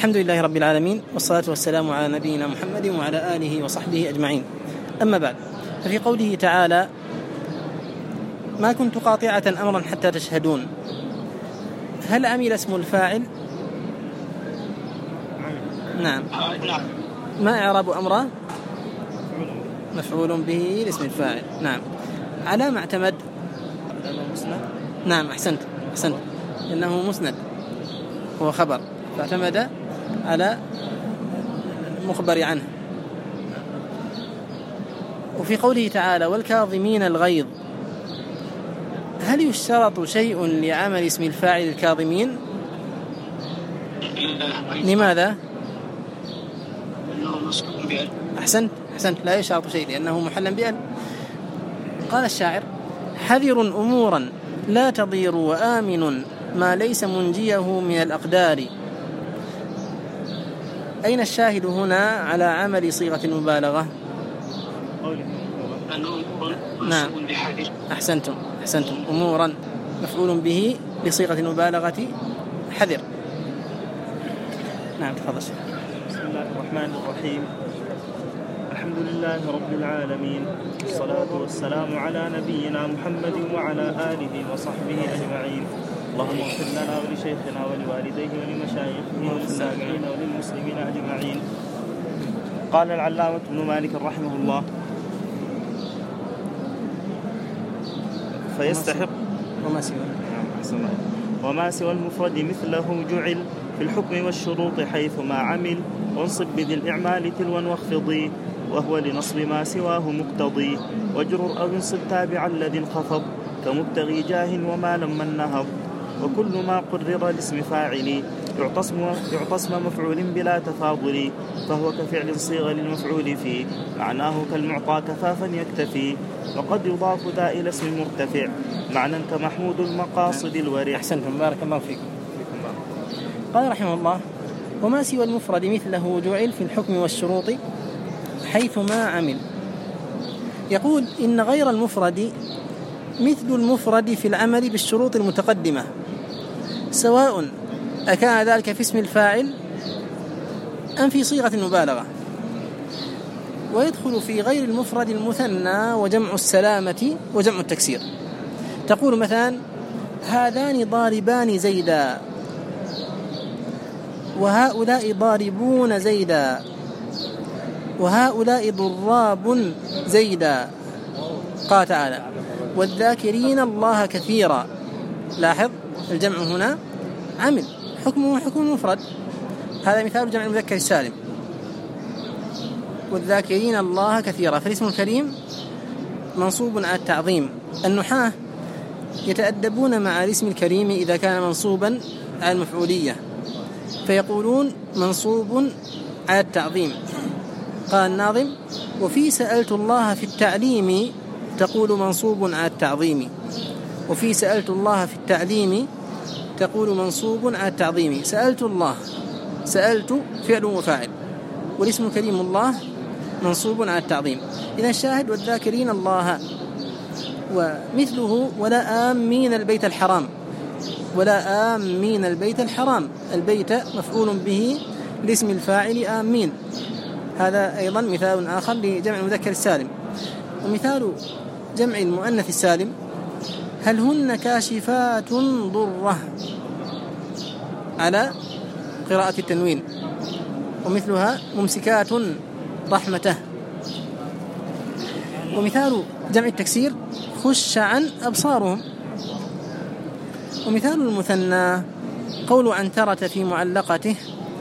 الحمد لله رب العالمين، والصلاة والسلام على نبينا محمد وعلى آله وصحبه أجمعين. أما بعد، ففي قوله تعالى: ما كنت قاطعة أمرا حتى تشهدون، هل عمل اسم الفاعل؟ نعم. ما إعراب أمره؟ مفعول به لاسم الفاعل. نعم. على ما اعتمد؟ نعم، أحسنت إنه مسند، هو خبر فاعتمد على المخبر عنه. وفي قوله تعالى: والكاظمين الغيظ، هل يشترط شيء لعمل اسم الفاعل الكاظمين؟ لماذا؟ أحسنت، لا يشترط شيء لأنه محلا بأل. قال الشاعر: حذر أمورا لا تضير وآمن ما ليس منجيه من الأقدار. أين الشاهد هنا على عمل صيغة المبالغة؟ نعم، أحسنتم. أمورا مفعول به لصيغة المبالغة حذر. نعم، تفضل. بسم الله الرحمن الرحيم. الحمد لله رب العالمين، والصلاة والسلام على نبينا محمد وعلى آله وصحبه أجمعين. اللهم اغفر لنا ولشيخنا ولوالديه ولمشايخه وللسامعين وللمسلمين أجمعين. قال العلامة ابن مالك رحمه الله: فيستحق وما سوى المفرد مثله جعل في الحكم والشروط حيثما عمل، وانصب بذي الإعمال تلوا واخفضي، وهو لنصب ما سواه مقتضي، واجرر أو انصب تابع الذي انخفض كمبتغي جاه وما لما النهض. وكل ما قرر لاسم فاعل يعطى اسم مفعول بلا تفاضل، فهو كفعل صيغ للمفعول فيه، معناه كالمعطى كفافا يكتفي. وقد يضاف ذا إلى اسم مرتفع معنى كمحمود المقاصد الورع. أحسنتم، بارك الله فيكم. قال رحمه الله: وما سوى المفرد مثله جعل في الحكم والشروط حيثما عمل. يقول: إن غير المفرد مثل المفرد في العمل بالشروط المتقدمة، سواء أكان ذلك في اسم الفاعل أم في صيغة المبالغة. ويدخل في غير المفرد المثنى وجمع السلامة وجمع التكسير. تقول مثلا: هذان ضاربان زيدا، وهؤلاء ضاربون زيدا، وهؤلاء ضراب زيدا. قال تعالى: والذاكرين الله كثيرا. لاحظ الجمع هنا عمل، حكمه حكم مفرد. هذا مثال جمع المذكر السالم. والذاكرين الله كثيرا، فالاسم الكريم منصوب على التعظيم. النحاة يتأدبون مع الاسم الكريم إذا كان منصوبا على المفعولية، فيقولون منصوب على التعظيم. قال الناظم: وفي سألت الله في التعليم تقول منصوب على التعظيم. وفي سألت الله في التعليم تقول منصوب على التعظيم. سألت الله، سألت فعل وفاعل، والاسم الكريم الله منصوب على التعظيم. إذا الشاهد: والذاكرين الله. ومثله: ولا آمين البيت الحرام. ولا آمين البيت الحرام، البيت مفعول به لاسم الفاعل آمين. هذا أيضا مثال آخر لجمع المذكر السالم. ومثال جمع المؤنث السالم: هل هن كاشفات ضره، على قراءة التنوين. ومثلها: ممسكات رحمته. ومثال جمع التكسير: خش عن أبصارهم. ومثال المثنى قول عنترة في معلقته: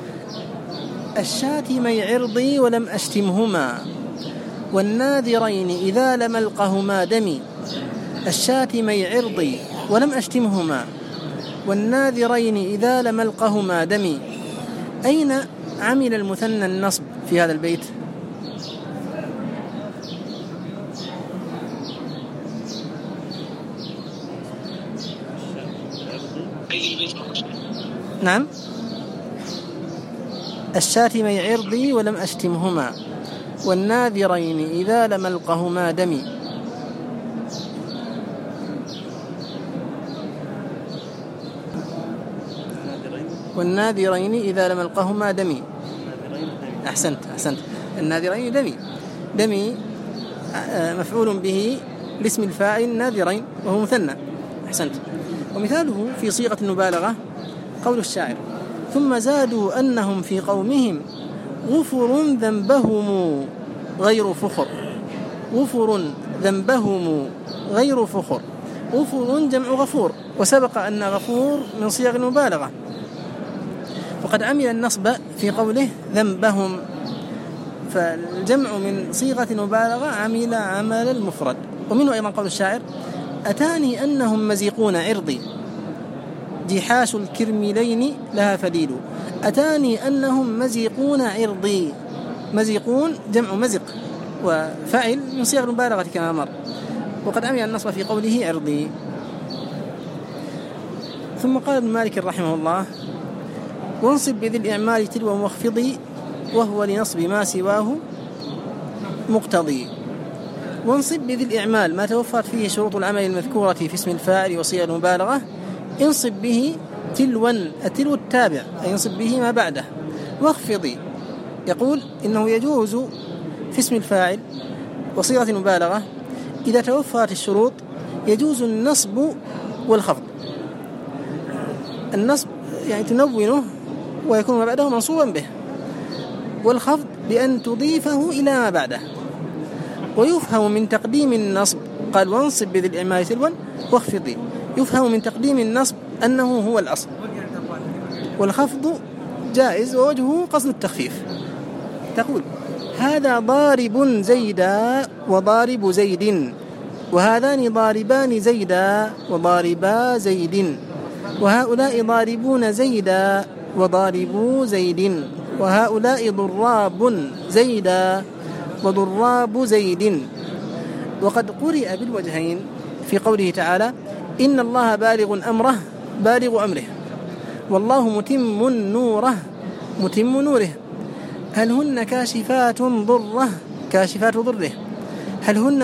الشاتمي عرضي ولم أشتمهما، والناذرين إذا لم ألقهما دمي. الشاتمي عرضي ولم أشتمهما، والناذرين إذا لم ألقهما دمي. أين عمل المثنى النصب في هذا البيت؟ نعم، الشاتمي عرضي ولم أشتمهما، والناذرين إذا لم ألقهما دمي. والناذرين إذا لم ألقهما دمي. أحسنت. الناذرين دمي مفعول به لاسم الفاعل ناذرين وهو مثنى. أحسنت. ومثاله في صيغة المبالغة قول الشاعر: ثم زادوا أنهم في قومهم غفر ذنبهم غير فخر. غفر ذنبهم غير فخر. غفر جمع غفور، وسبق أن غفور من صيغ المبالغة، وقد عمل النصب في قوله ذنبهم، فالجمع من صيغة المبالغة عمل المفرد. ومنه أيضا قول الشاعر: أتاني أنهم مزيقون عرضي جحاش الكرملين لها فديل. أتاني أنهم مزيقون عرضي. مزيقون جمع مزق وفعل من صيغ المبالغة كما مر، وقد عمل النصب في قوله عرضي. ثم قال ابن مالك رحمه الله: وانصب بذي الإعمال تلو واخفضي وهو لنصب ما سواه مقتضي. وانصب بذي الإعمال ما توفرت فيه شروط العمل المذكورة في اسم الفاعل وصيغ المبالغة انصب به تلوا، التلو التابع أي انصب به ما بعده. واخفضي يقول إنه يجوز في اسم الفاعل وصيغة المبالغة إذا توفرت الشروط يجوز النصب والخفض. النصب يعني تنونه ويكون ما بعده منصوبا به، والخفض بأن تضيفه إلى ما بعده. ويفهم من تقديم النصب، قال وانصب بذي الإعمال تلوا واخفضي، يفهم من تقديم النصب أنه هو الأصل، والخفض جائز ووجهه قصد التخفيف. تقول: هذا ضارب زيدا وضارب زيد، وهذان ضاربان زيدا وضاربا زيد، وهؤلاء ضاربون زيدا وضاربو زيد، وهؤلاء ضراب زيدا وضراب زيد. وقد قرئ بالوجهين في قوله تعالى: إن الله بالغ أمره، والله متم نوره متم نوره. هل هن كاشفات ضره كاشفات ضره، هل هن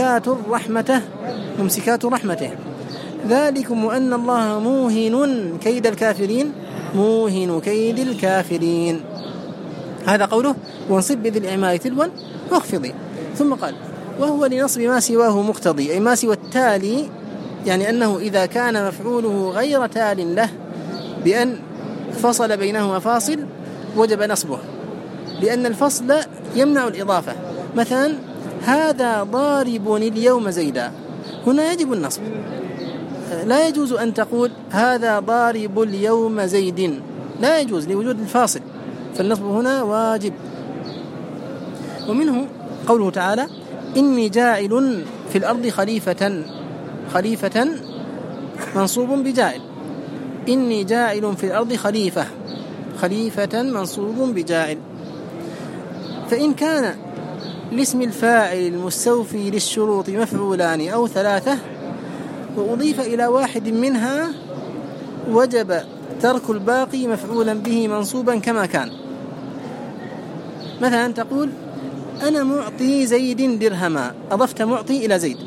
ممسكات رحمته. ذلكم وأن الله موهن كيد الكافرين. هذا قوله: وانصب بذي الإعمال تلوا واخفضي. ثم قال: وهو لنصب ما سواه مقتضي، أي ما سوى التالي، يعني أنه إذا كان مفعوله غير تال له بأن فصل بينهما فاصل وجب نصبه، لأن الفصل يمنع الإضافة. مثلا: هذا ضارب اليوم زيدا، هنا يجب النصب، لا يجوز أن تقول هذا ضارب اليوم زيد، لا يجوز لوجود الفاصل، فالنصب هنا واجب. ومنه قوله تعالى: إني جاعل في الأرض خليفة منصوب بجاعل. إني جاعل في الأرض خليفة منصوب بجاعل. فإن كان لاسم الفاعل المستوفي للشروط مفعولان أو ثلاثة وأضيف إلى واحد منها وجب ترك الباقي مفعولا به منصوبا كما كان. مثلا تقول: أنا معطي زيد درهما، أضفت معطي إلى زيد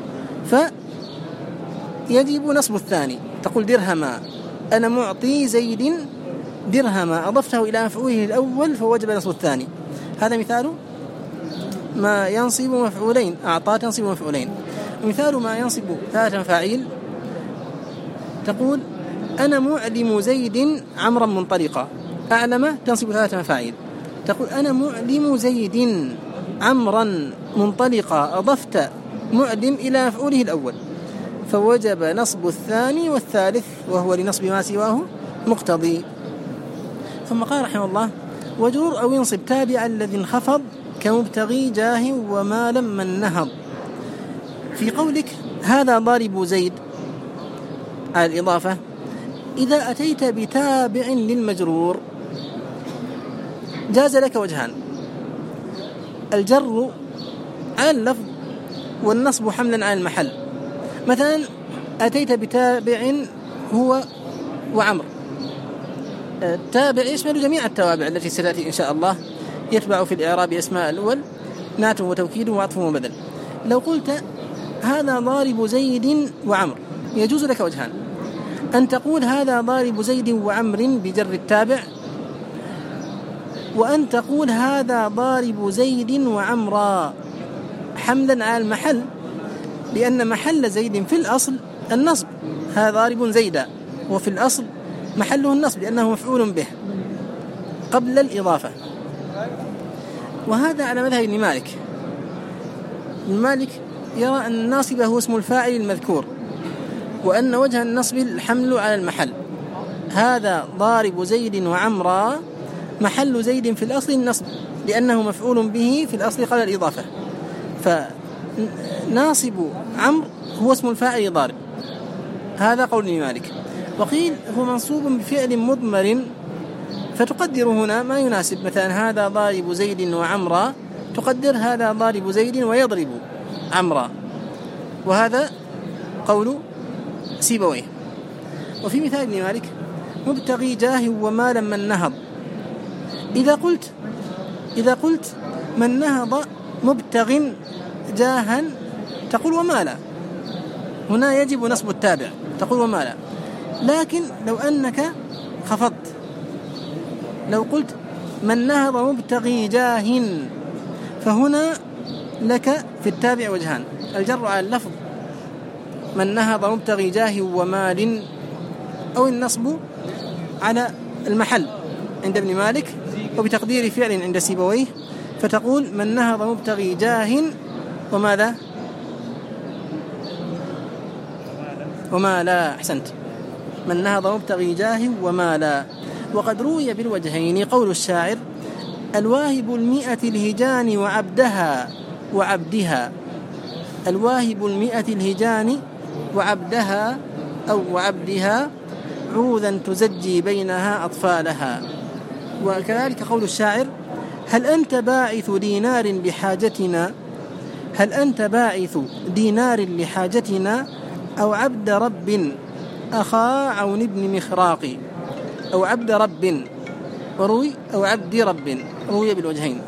فيجب نصب الثاني، تقول درهما، أنا معطي زيد درهما، أضفته إلى مفعوله الأول فوجب نصب الثاني. هذا مثال ما ينصب مفعولين، أعطى تنصب مفعولين. مثال ما ينصب ثلاثة مفاعيل، تقول: أنا معلم زيد عمرا منطلقا، أعلم تنصب ثلاثة مفاعيل. تقول: أنا معلم زيد عمرا منطلقا، أضفت معلم إلى مفعوله الأول فوجب نصب الثاني والثالث، وهو لنصب ما سواه مقتضي. ثم قال رحمه الله: وجرور أو ينصب تابع الذي انخفض كمبتغي جاه وما لم النهض. في قولك هذا ضارب زيد على الإضافة، إذا أتيت بتابع للمجرور جاز لك وجهان: الجر على اللفظ والنصب حملا على المحل. مثلا أتيت بتابع هو وعمر، التابع يشمل جميع التوابع التي ستأتي إن شاء الله، يتبع في الإعراب أسماء الأول نعت وتوكيد وعطف وبدل. لو قلت هذا ضارب زيد وعمر يجوز لك وجهان: أن تقول هذا ضارب زيد وعمر بجر التابع، وأن تقول هذا ضارب زيد وعمرا حملا على المحل، لأن محل زيد في الأصل النصب، هذا ضارب زيدا، وفي الأصل محله النصب لأنه مفعول به قبل الإضافة. وهذا على مذهب ابن مالك. ابن مالك يرى أن الناصب هو اسم الفاعل المذكور، وأن وجه النصب الحمل على المحل. هذا ضارب زيد وعمرا محل زيد في الأصل النصب لأنه مفعول به في الأصل قبل الإضافة، فناصب عمرو هو اسم الفاعل ضارب. هذا قول ابن مالك. وقيل هو منصوب بفعل مضمر، فتقدر هنا ما يناسب، مثلا هذا ضارب زيد وعمرا، تقدر هذا ضارب زيد ويضرب عمرا، وهذا قول سيبويه. وفي مثال ابن مالك مبتغي جاه ومالا من نهض، إذا قلت من نهض مبتغ جاها تقول ومالا، هنا يجب نصب التابع، تقول ومالا. لكن لو أنك خفضت، لو قلت من نهض مبتغي جاه، فهنا لك في التابع وجهان: الجر على اللفظ من نهض مبتغي جاه ومال، أو النصب على المحل عند ابن مالك وبتقدير فعل عند سيبويه، فتقول من نهض مبتغي جاه وماذا؟ ومالا. أحسنت، من نهض مبتغي جاه ومالا. وقد روي بالوجهين قول الشاعر: الواهب 100 الهجان وعبدها، الواهب 100 الهجان وعبدها أو وعبدها عوذا تزجي بينها أطفالها. وكذلك قول الشاعر: هل أنت باعث دينار لحاجتنا، هل أنت باعث دينار لحاجتنا، أو عبد رب أخا عون بن مخراق، أو عبد رب، وروي أو عبد رب، روي بالوجهين.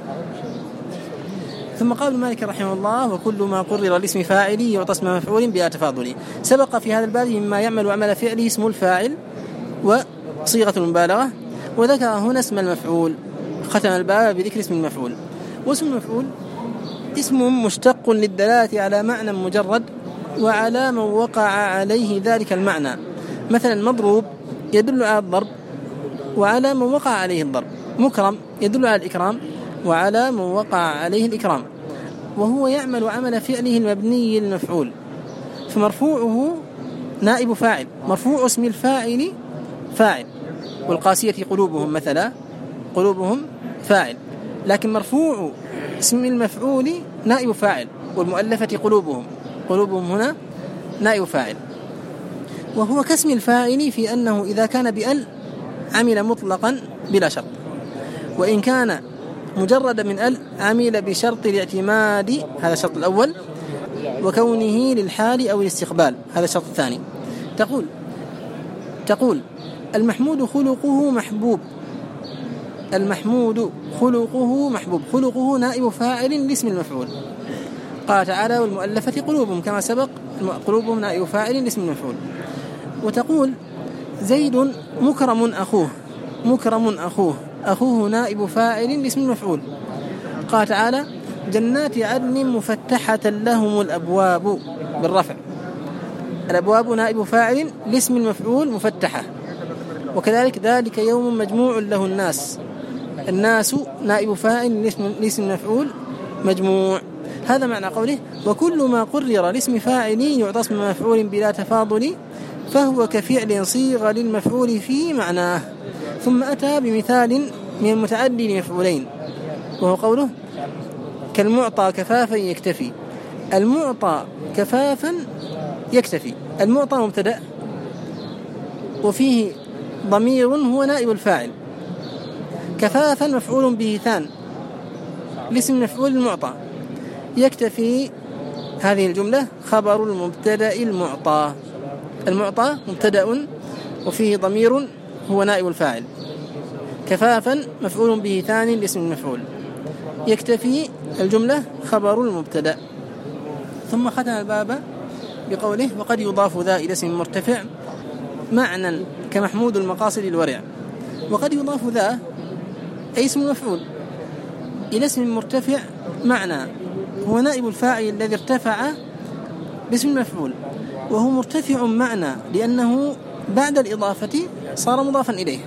ثم قال مالك رحمه الله: وكل ما قرر الاسم فاعلي يعطى اسم مفعول بلا تفاضل. سبق في هذا الباب مما يعمل عمل فعله اسم الفاعل وصيغة المبالغة، وذكر هنا اسم المفعول، ختم الباب بذكر اسم المفعول. واسم المفعول اسم مشتق للدلالة على معنى مجرد وعلى من وقع عليه ذلك المعنى. مثلا مضروب يدل على الضرب وعلى من وقع عليه الضرب، مكرم يدل على الإكرام وعلى من وقع عليه الإكرام، وهو يعمل عمل فعله المبني المفعول. فمرفوعه نائب فاعل، مرفوع اسم الفاعل فاعل، والقاسية قلوبهم مثلا، قلوبهم فاعل، لكن مرفوع اسم المفعول نائب فاعل، والمؤلفة قلوبهم، قلوبهم هنا نائب فاعل. وهو كاسم الفاعل في أنه إذا كان بأل عمل مطلقا بلا شرط، وإن كان مجرد من أل عمل بشرط الاعتماد، هذا الشرط الأول، وكونه للحال أو الاستقبال، هذا الشرط الثاني. تقول المحمود خلقه محبوب، المحمود خلقه محبوب، خلقه نائب فاعل لاسم المفعول. قال تعالى: والمؤلفة قلوبهم، كما سبق قلوبهم نائب فاعل لاسم المفعول. وتقول زيد مكرم أخوه، مكرم أخوه، أخوه نائب فاعل لاسم المفعول. قال تعالى: جنات عدن مفتحة لهم الأبواب، بالرفع، الأبواب نائب فاعل لاسم المفعول مفتحة. وكذلك ذلك يوم مجموع له الناس، الناس نائب فاعل لاسم المفعول مجموع. هذا معنى قوله: وكل ما قرر لاسم فاعل يعطى اسم مفعول بلا تفاضل، فهو كفعل صيغ للمفعول في معناه. ثم أتى بمثال من المتعدي لمفعولين، وهو قوله: كالمعطى كفافا يكتفي. المعطى كفافا يكتفي، المعطى مبتدأ وفيه ضمير هو نائب الفاعل، كفافا مفعول به ثان لاسم مفعول المعطى، يكتفي هذه الجملة خبر المبتدأ المعطى، المعطى مبتدأ وفيه ضمير هو نائب الفاعل، كفافا مفعول به ثاني لاسم المفعول، يكتفي الجملة خبر المبتدأ. ثم ختم الباب بقوله: وقد يضاف ذا إلى اسم مرتفع معنى كمحمود المقاصد الورع. وقد يضاف ذا أي اسم المفعول إلى اسم مرتفع معنى، هو نائب الفاعل الذي ارتفع باسم المفعول، وهو مرتفع معنى لأنه بعد الإضافة صار مضافا إليه.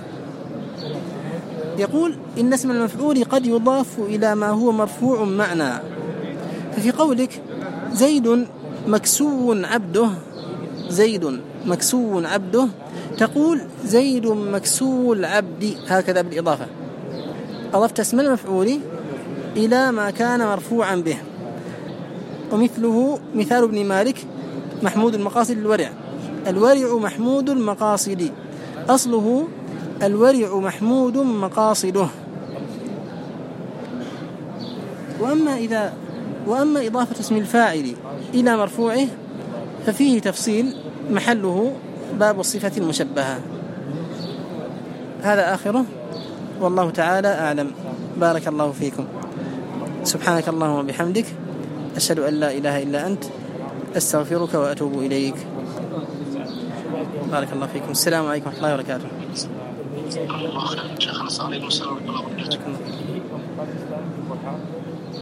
يقول إن اسم المفعول قد يضاف إلى ما هو مرفوع معنى، ففي قولك زيد مكسو عبده، زيد مكسو عبده، تقول زيد مكسو العبد، هكذا بالإضافة، أضفت اسم المفعول إلى ما كان مرفوعا به. ومثله مثال ابن مالك محمود المقاصد الورع، الورع محمود المقاصد، أصله الورع محمود مقاصده. وأما إضافة اسم الفاعل إلى مرفوعه ففيه تفصيل محله باب الصفة المشبهة. هذا آخره، والله تعالى أعلم. بارك الله فيكم. سبحانك اللهم وبحمدك، أشهد أن لا إله إلا أنت، أستغفرك وأتوب إليك. بارك الله فيكم. السلام عليكم ورحمة الله وبركاته. الله خير شيخنا. السلام عليكم ورحمة الله وبركاته.